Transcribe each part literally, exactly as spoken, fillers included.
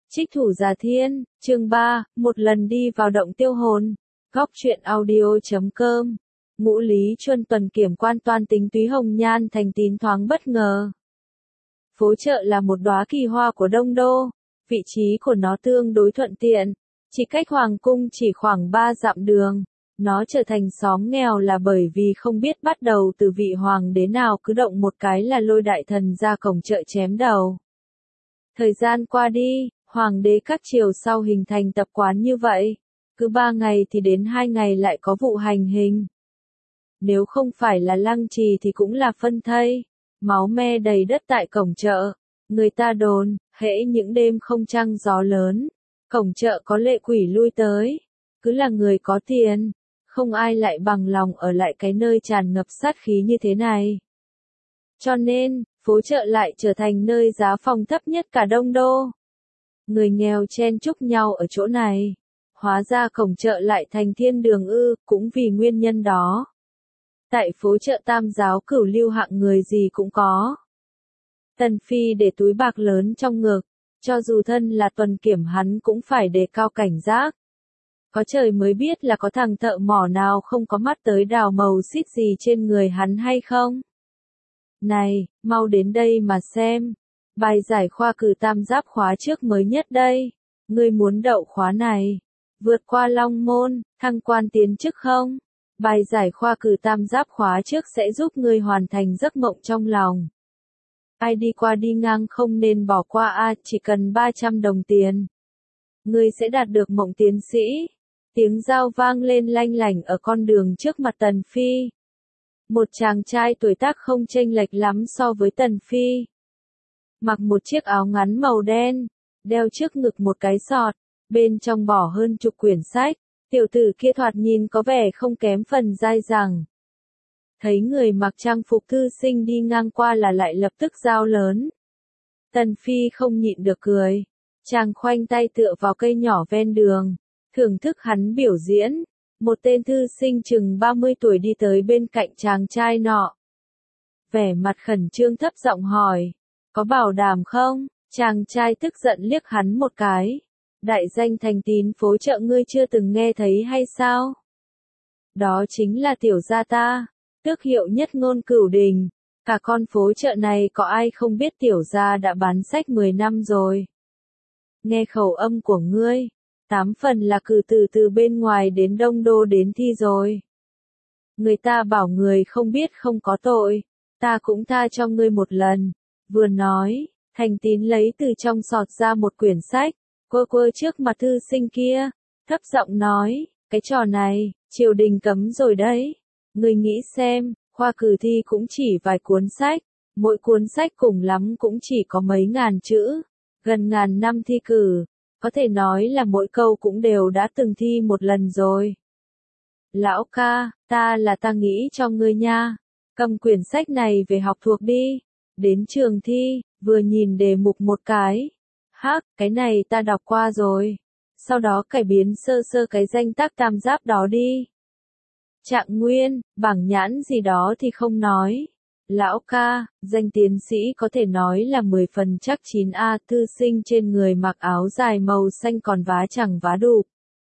Trích Thủ Già Thiên, chương ba, một lần đi vào động tiêu hồn. Góc truyện audio chấm com. Ngũ Lý Chuân tuần kiểm quan toan tính túy hồng nhan thành tín thoáng bất ngờ. Phố chợ là một đóa kỳ hoa của Đông Đô, vị trí của nó tương đối thuận tiện, chỉ cách Hoàng cung chỉ khoảng ba dặm đường. Nó trở thành xóm nghèo là bởi vì không biết bắt đầu từ vị hoàng đế nào cứ động một cái là lôi đại thần ra cổng chợ chém đầu. Thời gian qua đi, hoàng đế các triều sau hình thành tập quán như vậy, cứ ba ngày thì đến hai ngày lại có vụ hành hình. Nếu không phải là lăng trì thì cũng là phân thây, máu me đầy đất tại cổng chợ. Người ta đồn, hễ những đêm không trăng gió lớn, cổng chợ có lệ quỷ lui tới, cứ là người có tiền, không ai lại bằng lòng ở lại cái nơi tràn ngập sát khí như thế này. Cho nên, phố chợ lại trở thành nơi giá phòng thấp nhất cả Đông Đô. Người nghèo chen chúc nhau ở chỗ này. Hóa ra cổng chợ lại thành thiên đường ư, cũng vì nguyên nhân đó. Tại phố chợ Tam Giáo Cửu Lưu hạng người gì cũng có. Tần Phi để túi bạc lớn trong ngực, cho dù thân là tuần kiểm hắn cũng phải đề cao cảnh giác. Có trời mới biết là có thằng thợ mỏ nào không có mắt tới đào màu xít gì trên người hắn hay không. Này, mau đến đây mà xem. Bài giải khoa cử tam giáp khóa trước mới nhất đây. Ngươi muốn đậu khóa này, vượt qua Long Môn, thăng quan tiến chức không? Bài giải khoa cử tam giáp khóa trước sẽ giúp ngươi hoàn thành giấc mộng trong lòng. Ai đi qua đi ngang không nên bỏ qua a, chỉ cần ba trăm đồng tiền. Ngươi sẽ đạt được mộng tiến sĩ. Tiếng dao vang lên lanh lảnh ở con đường trước mặt Tần Phi. Một chàng trai tuổi tác không chênh lệch lắm so với Tần Phi. Mặc một chiếc áo ngắn màu đen, đeo trước ngực một cái sọt, bên trong bỏ hơn chục quyển sách, tiểu tử kia thoạt nhìn có vẻ không kém phần dai dẳng. Thấy người mặc trang phục thư sinh đi ngang qua là lại lập tức giao lớn. Tần Phi không nhịn được cười, chàng khoanh tay tựa vào cây nhỏ ven đường, thưởng thức hắn biểu diễn. Một tên thư sinh chừng ba mươi tuổi đi tới bên cạnh chàng trai nọ. Vẻ mặt khẩn trương thấp giọng hỏi, có bảo đảm không? Chàng trai tức giận liếc hắn một cái. Đại danh thành tín phố chợ ngươi chưa từng nghe thấy hay sao? Đó chính là tiểu gia ta, tước hiệu nhất ngôn cửu đình. Cả con phố chợ này có ai không biết tiểu gia đã bán sách mười năm rồi. Nghe khẩu âm của ngươi, tám phần là cử từ từ bên ngoài đến Đông Đô đến thi rồi. Người ta bảo người không biết không có tội, ta cũng tha cho ngươi một lần. Vừa nói, thành tín lấy từ trong sọt ra một quyển sách, quơ quơ trước mặt thư sinh kia, thấp giọng nói, cái trò này, triều đình cấm rồi đấy. Ngươi nghĩ xem, khoa cử thi cũng chỉ vài cuốn sách, mỗi cuốn sách cùng lắm cũng chỉ có mấy ngàn chữ, gần ngàn năm thi cử. Có thể nói là mỗi câu cũng đều đã từng thi một lần rồi. Lão ca, ta là ta nghĩ cho ngươi nha. Cầm quyển sách này về học thuộc đi. Đến trường thi, vừa nhìn đề mục một cái. Hắc, cái này ta đọc qua rồi. Sau đó cải biến sơ sơ cái danh tác tam giáp đó đi. Trạng nguyên, bảng nhãn gì đó thì không nói. Lão ca, danh tiến sĩ có thể nói là mười phần chắc chín a, thư sinh trên người mặc áo dài màu xanh còn vá chẳng vá đụp.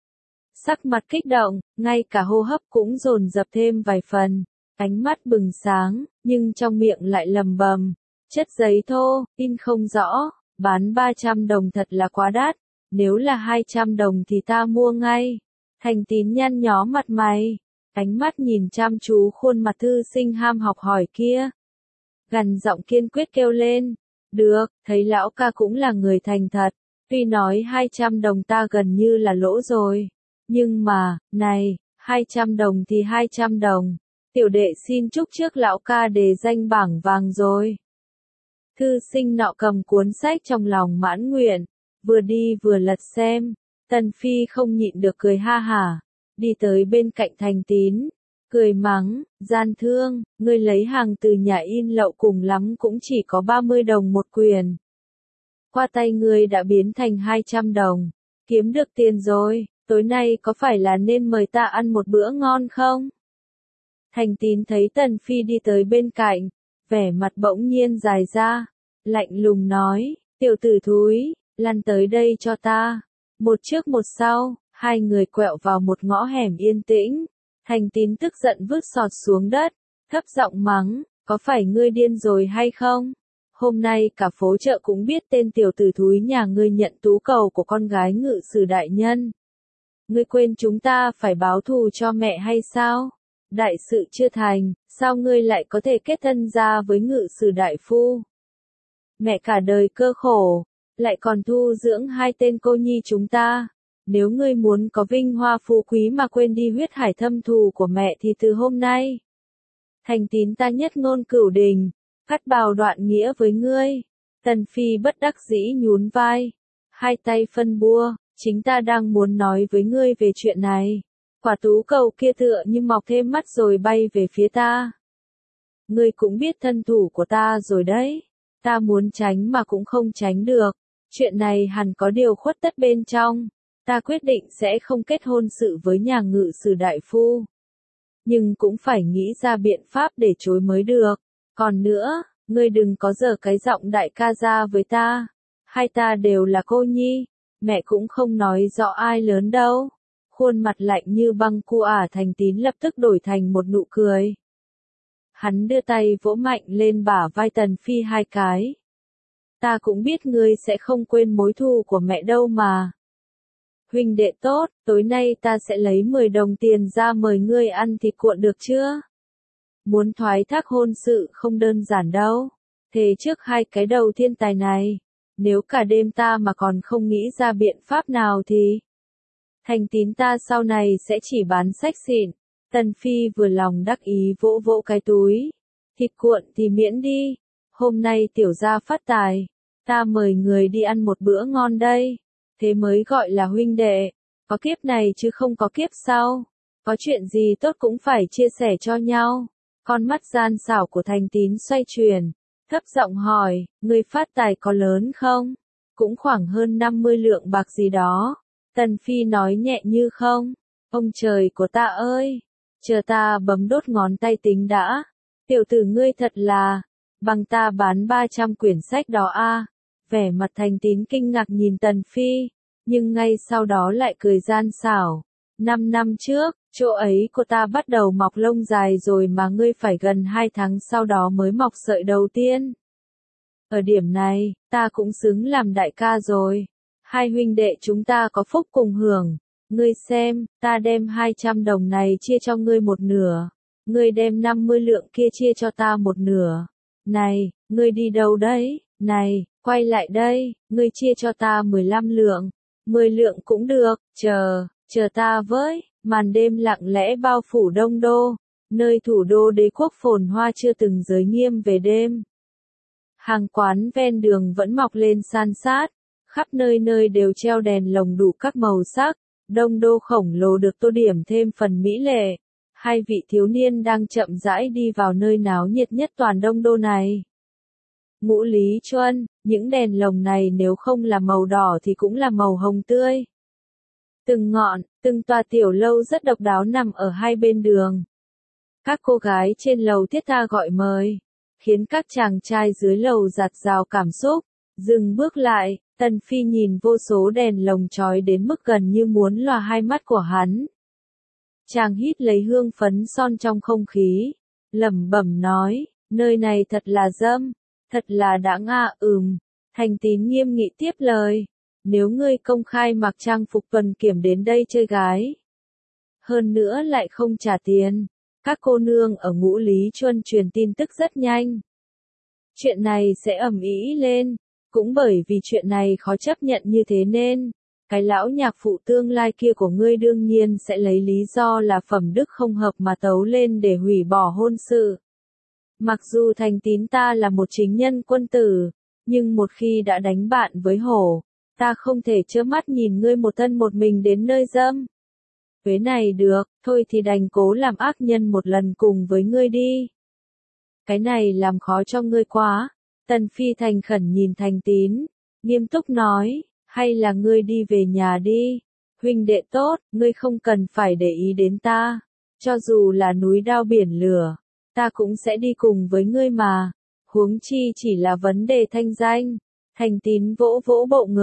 Sắc mặt kích động, ngay cả hô hấp cũng dồn dập thêm vài phần, ánh mắt bừng sáng, nhưng trong miệng lại lầm bầm. Chất giấy thô, in không rõ, bán ba trăm đồng thật là quá đắt, nếu là hai trăm đồng thì ta mua ngay. Thành tín nhăn nhó mặt mày. Ánh mắt nhìn chăm chú khuôn mặt thư sinh ham học hỏi kia. Gằn giọng kiên quyết kêu lên. Được, thấy lão ca cũng là người thành thật. Tuy nói hai trăm đồng ta gần như là lỗ rồi. Nhưng mà, này, hai trăm đồng thì hai trăm đồng. Tiểu đệ xin chúc trước lão ca đề danh bảng vàng rồi. Thư sinh nọ cầm cuốn sách trong lòng mãn nguyện. Vừa đi vừa lật xem. Tần Phi không nhịn được cười ha hả. Đi tới bên cạnh thành tín, cười mắng, gian thương, ngươi lấy hàng từ nhà in lậu cùng lắm cũng chỉ có ba mươi đồng một quyển. Qua tay ngươi đã biến thành hai trăm đồng, kiếm được tiền rồi, tối nay có phải là nên mời ta ăn một bữa ngon không? Thành tín thấy Tần Phi đi tới bên cạnh, vẻ mặt bỗng nhiên dài ra, lạnh lùng nói, tiểu tử thúi, lăn tới đây cho ta. Một trước một sau, hai người quẹo vào một ngõ hẻm yên tĩnh. Thành Tín tức giận vứt sọt xuống đất, thấp giọng mắng, có phải ngươi điên rồi hay không? Hôm nay cả phố chợ cũng biết tên tiểu tử thúi nhà ngươi nhận tú cầu của con gái ngự sử đại nhân. Ngươi quên chúng ta phải báo thù cho mẹ hay sao? Đại sự chưa thành, sao ngươi lại có thể kết thân ra với ngự sử đại phu? Mẹ cả đời cơ khổ, lại còn thu dưỡng hai tên cô nhi chúng ta. Nếu ngươi muốn có vinh hoa phú quý mà quên đi huyết hải thâm thù của mẹ thì từ hôm nay, Thành Tín ta nhất ngôn cửu đình, cắt bào đoạn nghĩa với ngươi. Tần Phi bất đắc dĩ nhún vai, hai tay phân bua, chính ta đang muốn nói với ngươi về chuyện này. Quả tú cầu kia tựa như mọc thêm mắt rồi bay về phía ta. Ngươi cũng biết thân thủ của ta rồi đấy, ta muốn tránh mà cũng không tránh được. Chuyện này hẳn có điều khuất tất bên trong. Ta quyết định sẽ không kết hôn sự với nhà ngự sử đại phu. Nhưng cũng phải nghĩ ra biện pháp để chối mới được. Còn nữa, ngươi đừng có giở cái giọng đại ca ra với ta. Hai ta đều là cô nhi, mẹ cũng không nói rõ ai lớn đâu. Khuôn mặt lạnh như băng cu ả Thành Tín lập tức đổi thành một nụ cười. Hắn đưa tay vỗ mạnh lên bả vai Tần Phi hai cái. Ta cũng biết ngươi sẽ không quên mối thù của mẹ đâu mà. Huynh đệ tốt, tối nay ta sẽ lấy mười đồng tiền ra mời ngươi ăn thịt cuộn được chưa? Muốn thoái thác hôn sự không đơn giản đâu. Thế trước hai cái đầu thiên tài này, nếu cả đêm ta mà còn không nghĩ ra biện pháp nào thì Thành Tín ta sau này sẽ chỉ bán sách xịn. Tần Phi vừa lòng đắc ý vỗ vỗ cái túi. Thịt cuộn thì miễn đi. Hôm nay tiểu gia phát tài. Ta mời người đi ăn một bữa ngon đây. Thế mới gọi là huynh đệ. Có kiếp này chứ không có kiếp sau. Có chuyện gì tốt cũng phải chia sẻ cho nhau. Con mắt gian xảo của Thành Tín xoay chuyển. Thấp giọng hỏi, người phát tài có lớn không? Cũng khoảng hơn năm mươi lượng bạc gì đó. Tần Phi nói nhẹ như không. Ông trời của ta ơi! Chờ ta bấm đốt ngón tay tính đã. Tiểu tử ngươi thật là, bằng ta bán ba trăm quyển sách đó a. Vẻ mặt Thành Tín kinh ngạc nhìn Tần Phi, nhưng ngay sau đó lại cười gian xảo. Năm năm trước, chỗ ấy của ta bắt đầu mọc lông dài rồi mà ngươi phải gần hai tháng sau đó mới mọc sợi đầu tiên. Ở điểm này, ta cũng xứng làm đại ca rồi. Hai huynh đệ chúng ta có phúc cùng hưởng. Ngươi xem, ta đem hai trăm đồng này chia cho ngươi một nửa. Ngươi đem năm mươi lượng kia chia cho ta một nửa. Này, ngươi đi đâu đấy? Này, quay lại đây, ngươi chia cho ta mười lăm lượng. mười lượng cũng được, chờ, chờ ta với. Màn đêm lặng lẽ bao phủ Đông Đô, nơi thủ đô đế quốc phồn hoa chưa từng giới nghiêm về đêm. Hàng quán ven đường vẫn mọc lên san sát, khắp nơi nơi đều treo đèn lồng đủ các màu sắc. Đông Đô khổng lồ được tô điểm thêm phần mỹ lệ. Hai vị thiếu niên đang chậm rãi đi vào nơi náo nhiệt nhất toàn Đông Đô này. Ngũ Lý Chuân, những đèn lồng này nếu không là màu đỏ thì cũng là màu hồng tươi. Từng ngọn, từng tòa tiểu lâu rất độc đáo nằm ở hai bên đường. Các cô gái trên lầu thiết tha gọi mời, khiến các chàng trai dưới lầu dạt dào cảm xúc. Dừng bước lại, Tần Phi nhìn vô số đèn lồng chói đến mức gần như muốn lòa hai mắt của hắn. Chàng hít lấy hương phấn son trong không khí, lẩm bẩm nói, nơi này thật là dâm, thật là đã ngạ ừm. Thành Tín nghiêm nghị tiếp lời, nếu ngươi công khai mặc trang phục tuần kiểm đến đây chơi gái, hơn nữa lại không trả tiền, các cô nương ở Ngũ Lý Chuân truyền tin tức rất nhanh. Chuyện này sẽ ầm ĩ lên. Cũng bởi vì chuyện này khó chấp nhận như thế nên, cái lão nhạc phụ tương lai kia của ngươi đương nhiên sẽ lấy lý do là phẩm đức không hợp mà tấu lên để hủy bỏ hôn sự. Mặc dù Thành Tín ta là một chính nhân quân tử, nhưng một khi đã đánh bạn với hổ, ta không thể trơ mắt nhìn ngươi một thân một mình đến nơi dâm. Vế này được, thôi thì đành cố làm ác nhân một lần cùng với ngươi đi. Cái này làm khó cho ngươi quá. Tần Phi thành khẩn nhìn Thành Tín, nghiêm túc nói, hay là ngươi đi về nhà đi. Huynh đệ tốt, ngươi không cần phải để ý đến ta. Cho dù là núi đao biển lửa, ta cũng sẽ đi cùng với ngươi mà. Huống chi chỉ là vấn đề thanh danh. Thành Tín vỗ vỗ bộ ngực,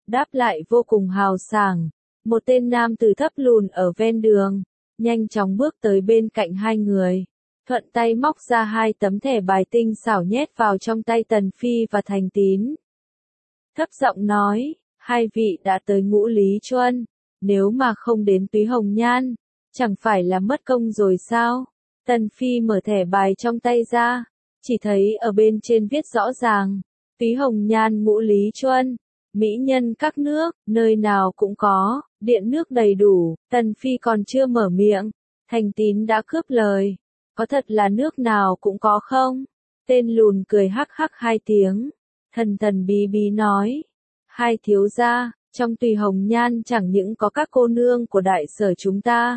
đáp lại vô cùng hào sảng. Một tên nam tử thấp lùn ở ven đường, nhanh chóng bước tới bên cạnh hai người, thuận tay móc ra hai tấm thẻ bài tinh xảo nhét vào trong tay Tần Phi và Thành Tín. Thấp giọng nói, hai vị đã tới Ngũ Lý Chuân, nếu mà không đến Túy Hồng Nhan, chẳng phải là mất công rồi sao? Tần Phi mở thẻ bài trong tay ra, chỉ thấy ở bên trên viết rõ ràng, Túy Hồng Nhan Ngũ Lý Chuân, mỹ nhân các nước, nơi nào cũng có, điện nước đầy đủ. Tần Phi còn chưa mở miệng, Thành Tín đã cướp lời, có thật là nước nào cũng có không? Tên lùn cười hắc hắc hai tiếng, thần thần bí bí nói, hai thiếu gia, trong Tùy Hồng Nhan chẳng những có các cô nương của đại sở chúng ta,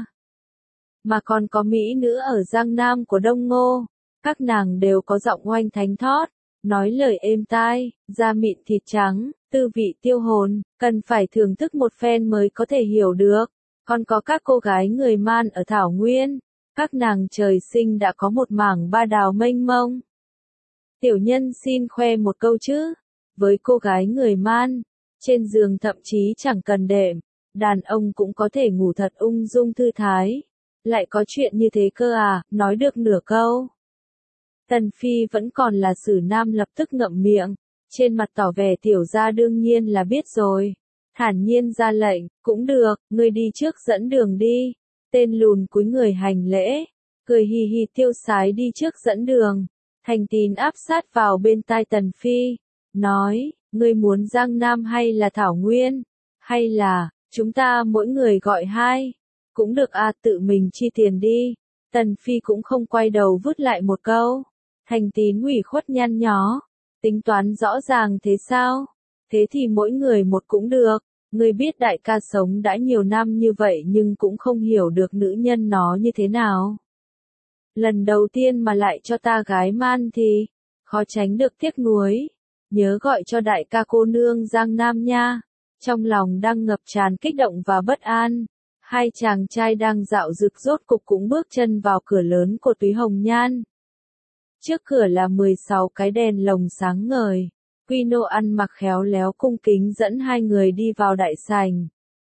mà còn có mỹ nữ ở Giang Nam của Đông Ngô, các nàng đều có giọng oanh thánh thót, nói lời êm tai, da mịn thịt trắng, tư vị tiêu hồn, cần phải thưởng thức một phen mới có thể hiểu được. Còn có các cô gái người Man ở Thảo Nguyên, các nàng trời sinh đã có một mảng ba đào mênh mông. Tiểu nhân xin khoe một câu chứ, với cô gái người Man, trên giường thậm chí chẳng cần đệm, đàn ông cũng có thể ngủ thật ung dung thư thái. Lại có chuyện như thế cơ à, nói được nửa câu. Tần Phi vẫn còn là Sử Nam lập tức ngậm miệng, trên mặt tỏ vẻ tiểu gia đương nhiên là biết rồi. Thản nhiên ra lệnh, cũng được, ngươi đi trước dẫn đường đi. Tên lùn cúi người hành lễ, cười hì hì tiêu sái đi trước dẫn đường. Thành Tín áp sát vào bên tai Tần Phi, nói, ngươi muốn Giang Nam hay là Thảo Nguyên? Hay là, chúng ta mỗi người gọi hai? Cũng được à, tự mình chi tiền đi. Tần Phi cũng không quay đầu vứt lại một câu. Thành Tín ủy khuất nhăn nhó, tính toán rõ ràng thế sao? Thế thì mỗi người một cũng được. Ngươi biết đại ca sống đã nhiều năm như vậy nhưng cũng không hiểu được nữ nhân nó như thế nào. Lần đầu tiên mà lại cho ta gái man thì, khó tránh được tiếc nuối. Nhớ gọi cho đại ca cô nương Giang Nam nha. Trong lòng đang ngập tràn kích động và bất an, hai chàng trai đang dạo dực rốt cục cũng bước chân vào cửa lớn của Túy Hồng Nhan. Trước cửa là mười sáu cái đèn lồng sáng ngời. Quy Nô ăn mặc khéo léo cung kính dẫn hai người đi vào đại sảnh.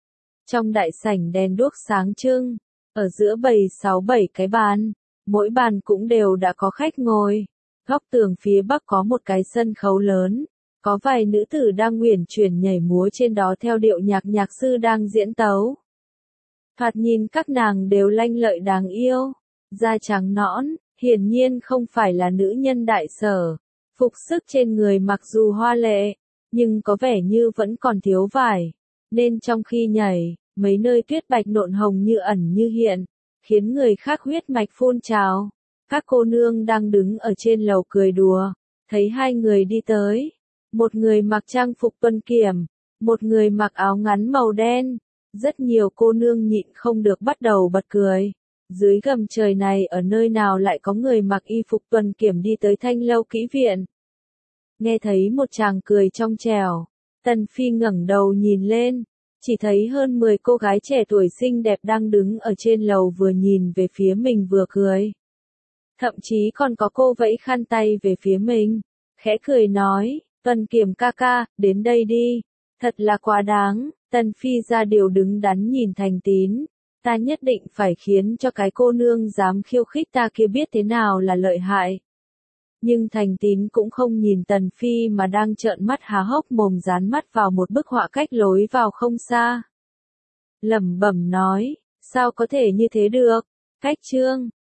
Trong đại sảnh đèn đuốc sáng trưng, ở giữa bày sáu bảy cái bàn, mỗi bàn cũng đều đã có khách ngồi. Góc tường phía bắc có một cái sân khấu lớn, có vài nữ tử đang uyển chuyển nhảy múa trên đó theo điệu nhạc nhạc sư đang diễn tấu. Thoạt nhìn các nàng đều lanh lợi đáng yêu, da trắng nõn, hiển nhiên không phải là nữ nhân đại sở. Phục sức trên người mặc dù hoa lệ, nhưng có vẻ như vẫn còn thiếu vải, nên trong khi nhảy, mấy nơi tuyết bạch nộn hồng như ẩn như hiện, khiến người khác huyết mạch phun trào. Các cô nương đang đứng ở trên lầu cười đùa, thấy hai người đi tới, một người mặc trang phục tuần kiểm, một người mặc áo ngắn màu đen, rất nhiều cô nương nhịn không được bắt đầu bật cười. Dưới gầm trời này ở nơi nào lại có người mặc y phục tuần kiểm đi tới Thanh Lâu Kỹ Viện. Nghe thấy một chàng cười trong trẻo, Tần Phi ngẩng đầu nhìn lên, chỉ thấy hơn mười cô gái trẻ tuổi xinh đẹp đang đứng ở trên lầu vừa nhìn về phía mình vừa cười. Thậm chí còn có cô vẫy khăn tay về phía mình, khẽ cười nói, Tuần Kiểm ca ca, đến đây đi, thật là quá đáng. Tần Phi ra điều đứng đắn nhìn Thành Tín, ta nhất định phải khiến cho cái cô nương dám khiêu khích ta kia biết thế nào là lợi hại. Nhưng Thành Tín cũng không nhìn Tần Phi mà đang trợn mắt há hốc mồm dán mắt vào một bức họa cách lối vào không xa. Lẩm bẩm nói, sao có thể như thế được? Cách chương